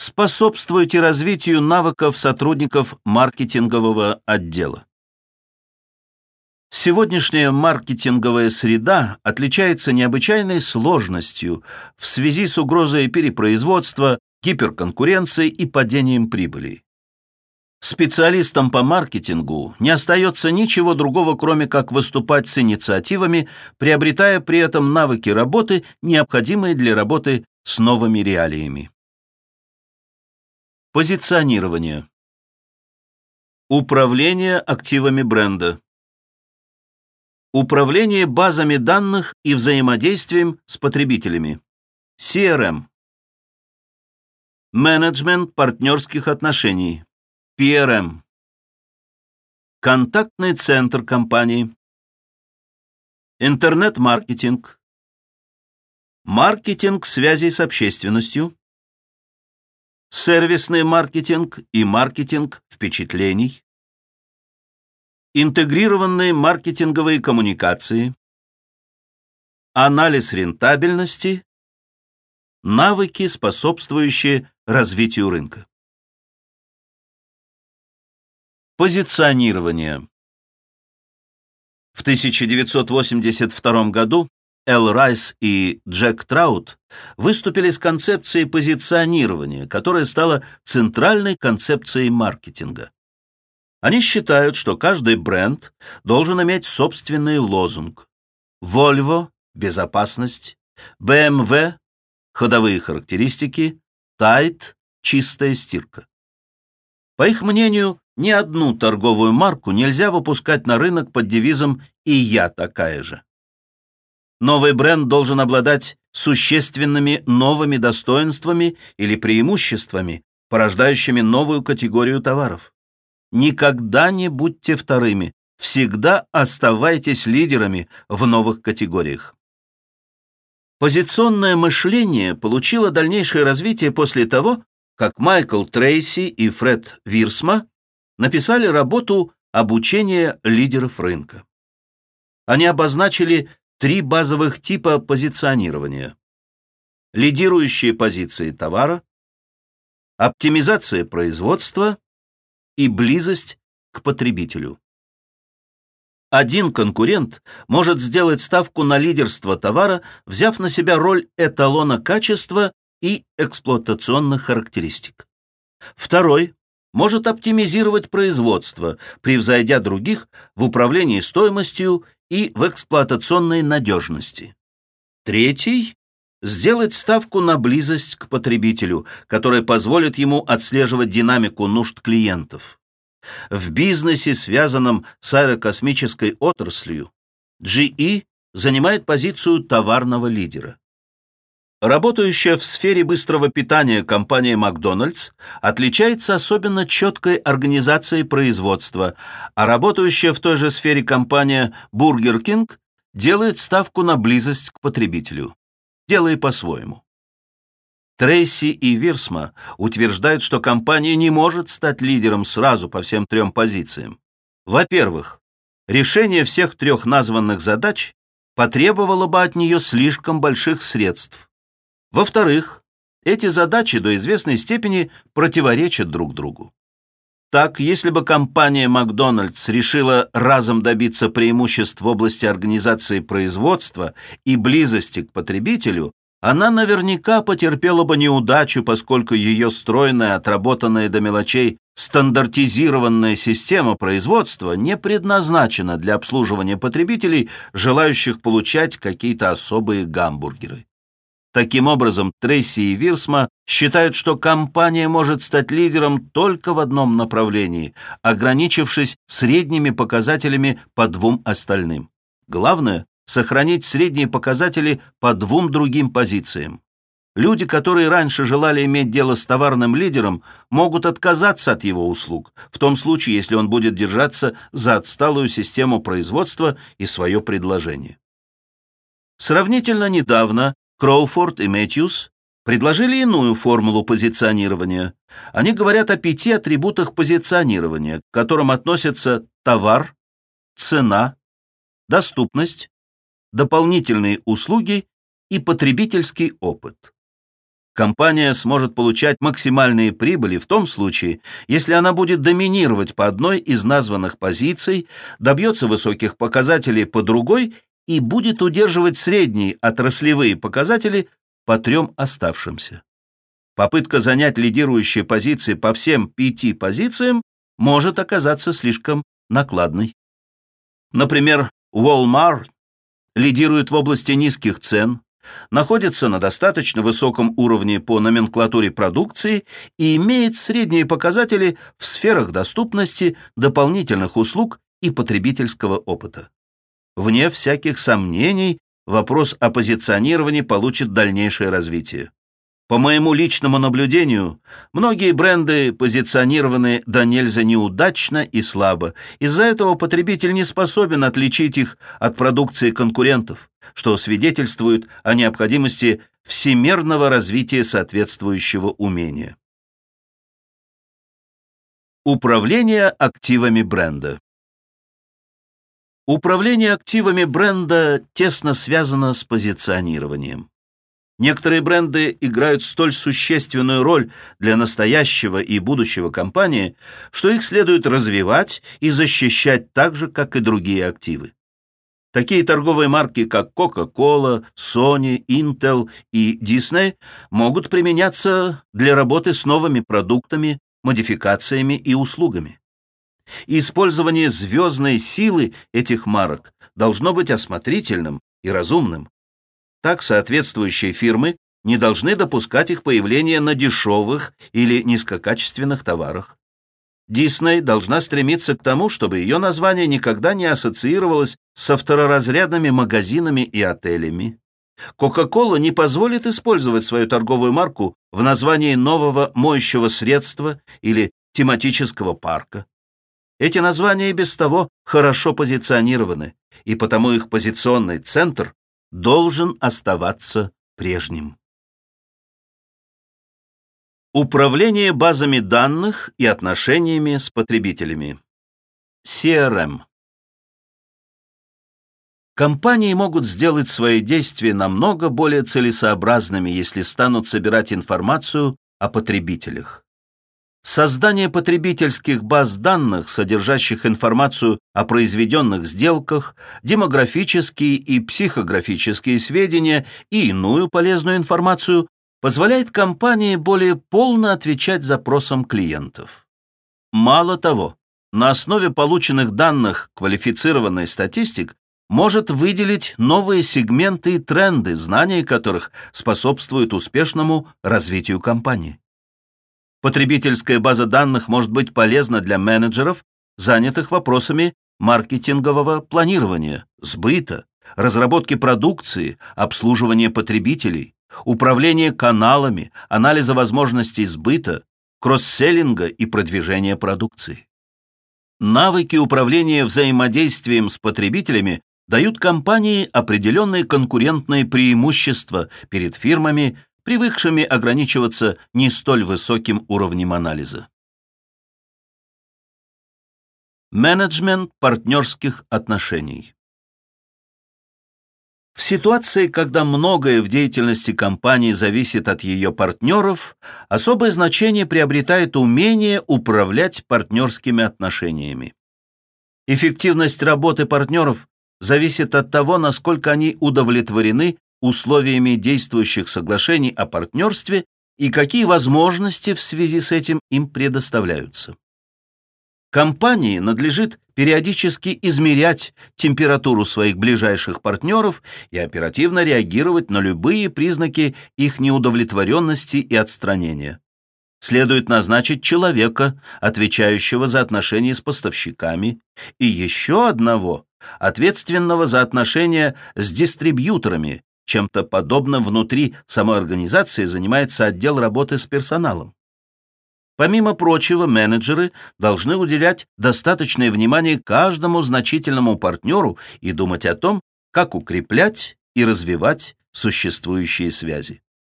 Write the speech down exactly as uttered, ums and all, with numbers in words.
Способствуйте развитию навыков сотрудников маркетингового отдела. Сегодняшняя маркетинговая среда отличается необычайной сложностью в связи с угрозой перепроизводства, гиперконкуренцией и падением прибыли. Специалистам по маркетингу не остается ничего другого, кроме как выступать с инициативами, приобретая при этом навыки работы, необходимые для работы с новыми реалиями. Позиционирование. Управление активами бренда. Управление базами данных и взаимодействием с потребителями. си эр эм. Менеджмент партнерских отношений. пи эр эм. Контактный центр компании. Интернет-маркетинг. Маркетинг связей с общественностью. Сервисный маркетинг и маркетинг впечатлений. Интегрированные маркетинговые коммуникации. Анализ рентабельности. Навыки, способствующие развитию рынка. Позиционирование. В тысяча девятьсот восемьдесят втором году Эл Райс и Джек Траут выступили с концепцией позиционирования, которая стала центральной концепцией маркетинга. Они считают, что каждый бренд должен иметь собственный лозунг. Volvo – безопасность, бэ эм вэ – ходовые характеристики, Tide – чистая стирка. По их мнению, ни одну торговую марку нельзя выпускать на рынок под девизом «И я такая же». Новый бренд должен обладать существенными новыми достоинствами или преимуществами, порождающими новую категорию товаров. Никогда не будьте вторыми, всегда оставайтесь лидерами в новых категориях. Позиционное мышление получило дальнейшее развитие после того, как Майкл Трейси и Фред Вирсма написали работу «Обучение лидеров рынка». Они обозначили три базовых типа позиционирования: лидирующие позиции товара, оптимизация производства и близость к потребителю. Один конкурент может сделать ставку на лидерство товара, взяв на себя роль эталона качества и эксплуатационных характеристик. Второй может оптимизировать производство, превзойдя других в управлении стоимостью и в эксплуатационной надежности. Третий – сделать ставку на близость к потребителю, которая позволит ему отслеживать динамику нужд клиентов. В бизнесе, связанном с аэрокосмической отраслью, джи и занимает позицию товарного лидера. Работающая в сфере быстрого питания компания «Макдональдс» отличается особенно четкой организацией производства, а работающая в той же сфере компания «Бургер Кинг» делает ставку на близость к потребителю, делая по-своему. Трейси и Вирсма утверждают, что компания не может стать лидером сразу по всем трем позициям. Во-первых, решение всех трех названных задач потребовало бы от нее слишком больших средств. Во-вторых, эти задачи до известной степени противоречат друг другу. Так, если бы компания «Макдональдс» решила разом добиться преимуществ в области организации производства и близости к потребителю, она наверняка потерпела бы неудачу, поскольку ее стройная, отработанная до мелочей стандартизированная система производства не предназначена для обслуживания потребителей, желающих получать какие-то особые гамбургеры. Таким образом, Трейси и Вирсма считают, что компания может стать лидером только в одном направлении, ограничившись средними показателями по двум остальным. Главное – сохранить средние показатели по двум другим позициям. Люди, которые раньше желали иметь дело с товарным лидером, могут отказаться от его услуг, в том случае, если он будет держаться за отсталую систему производства и свое предложение. Сравнительно недавно Кроуфорд и Мэтьюс предложили иную формулу позиционирования. Они говорят о пяти атрибутах позиционирования, к которым относятся товар, цена, доступность, дополнительные услуги и потребительский опыт. Компания сможет получать максимальные прибыли в том случае, если она будет доминировать по одной из названных позиций, добьется высоких показателей по другой и будет удерживать средние отраслевые показатели по трем оставшимся. Попытка занять лидирующие позиции по всем пяти позициям может оказаться слишком накладной. Например, Walmart лидирует в области низких цен, находится на достаточно высоком уровне по номенклатуре продукции и имеет средние показатели в сферах доступности, дополнительных услуг и потребительского опыта. Вне всяких сомнений, вопрос о позиционировании получит дальнейшее развитие. По моему личному наблюдению, многие бренды позиционированы до нельзя неудачно и слабо. Из-за этого потребитель не способен отличить их от продукции конкурентов, что свидетельствует о необходимости всемирного развития соответствующего умения. Управление активами бренда. Управление активами бренда тесно связано с позиционированием. Некоторые бренды играют столь существенную роль для настоящего и будущего компании, что их следует развивать и защищать так же, как и другие активы. Такие торговые марки, как Coca-Cola, Sony, Intel и Disney, могут применяться для работы с новыми продуктами, модификациями и услугами. Использование звездной силы этих марок должно быть осмотрительным и разумным. Так соответствующие фирмы не должны допускать их появления на дешевых или низкокачественных товарах. Disney должна стремиться к тому, чтобы ее название никогда не ассоциировалось со второразрядными магазинами и отелями. Coca-Cola не позволит использовать свою торговую марку в названии нового моющего средства или тематического парка. Эти названия и без того хорошо позиционированы, и потому их позиционный центр должен оставаться прежним. Управление базами данных и отношениями с потребителями. си эр эм. Компании могут сделать свои действия намного более целесообразными, если станут собирать информацию о потребителях. Создание потребительских баз данных, содержащих информацию о произведенных сделках, демографические и психографические сведения и иную полезную информацию, позволяет компании более полно отвечать запросам клиентов. Мало того, на основе полученных данных квалифицированный статистик может выделить новые сегменты и тренды, знания которых способствуют успешному развитию компании. Потребительская база данных может быть полезна для менеджеров, занятых вопросами маркетингового планирования, сбыта, разработки продукции, обслуживания потребителей, управления каналами, анализа возможностей сбыта, кросс-селлинга и продвижения продукции. Навыки управления взаимодействием с потребителями дают компании определенные конкурентные преимущества перед фирмами, привыкшими ограничиваться не столь высоким уровнем анализа. Менеджмент партнерских отношений. В ситуации, когда многое в деятельности компании зависит от ее партнеров, особое значение приобретает умение управлять партнерскими отношениями. Эффективность работы партнеров зависит от того, насколько они удовлетворены условиями действующих соглашений о партнерстве и какие возможности в связи с этим им предоставляются. Компании надлежит периодически измерять температуру своих ближайших партнеров и оперативно реагировать на любые признаки их неудовлетворенности и отстранения. Следует назначить человека, отвечающего за отношения с поставщиками, и еще одного, ответственного за отношения с дистрибьюторами. Чем-то подобным внутри самой организации занимается отдел работы с персоналом. Помимо прочего, менеджеры должны уделять достаточное внимание каждому значительному партнеру и думать о том, как укреплять и развивать существующие связи.